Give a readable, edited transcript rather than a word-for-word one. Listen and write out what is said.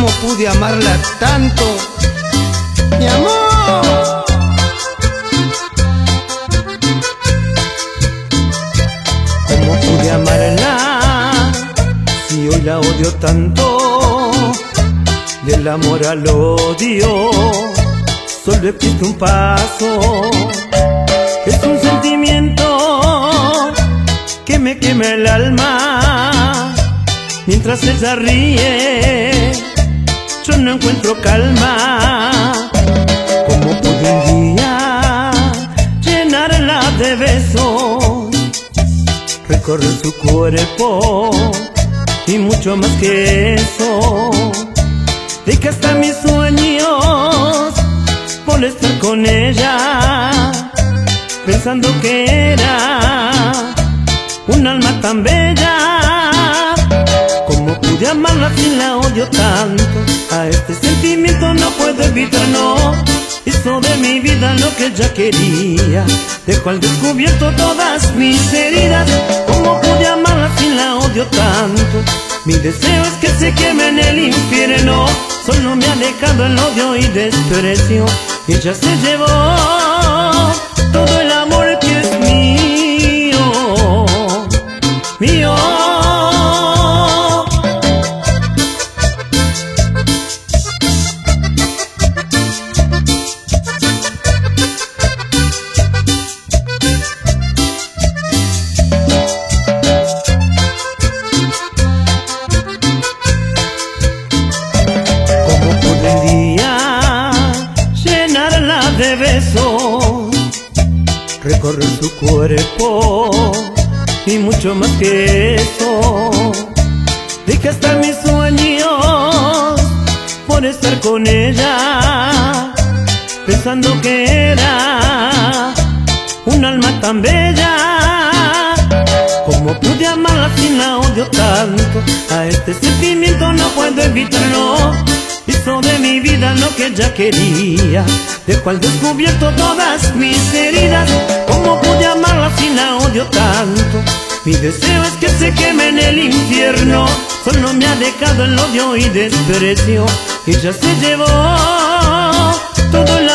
¿Cómo pude amarla tanto? ¡Mi amor! ¿Cómo pude amarla si hoy la odio tanto? Del amor al odio solo existe un paso. Es un sentimiento que me quema el alma. Mientras ella ríe, yo no encuentro calma. ¿Cómo pude un día llenarla de besos, recorrer su cuerpo y mucho más que eso? De que hasta mis sueños por estar con ella, pensando que era un alma tan bella. ¿Cómo pude amarla si la odio tanto? A este sentimiento no puedo evitar, no. Hizo de mi vida lo que ella quería, dejó al descubierto todas mis heridas. ¿Cómo pude amarla si la odio tanto? Mi deseo es que se queme en el infierno. Solo me ha dejado el odio y desprecio, y ella se llevó todo el amor que es mío, mío. De besos, recorrer su cuerpo y mucho más que eso. De que hasta mis sueños por estar con ella, pensando que era un alma tan bella. ¿Cómo pude amarla si la odio tanto? A este sentimiento no puedo evitarlo. Hizo de mi vida lo que ella quería, dejó al descubierto todas mis heridas. ¿Cómo pude amarla si la odio tanto? Mi deseo es que se queme en el infierno. Solo me ha dejado el odio y desprecio, ella se llevó todo el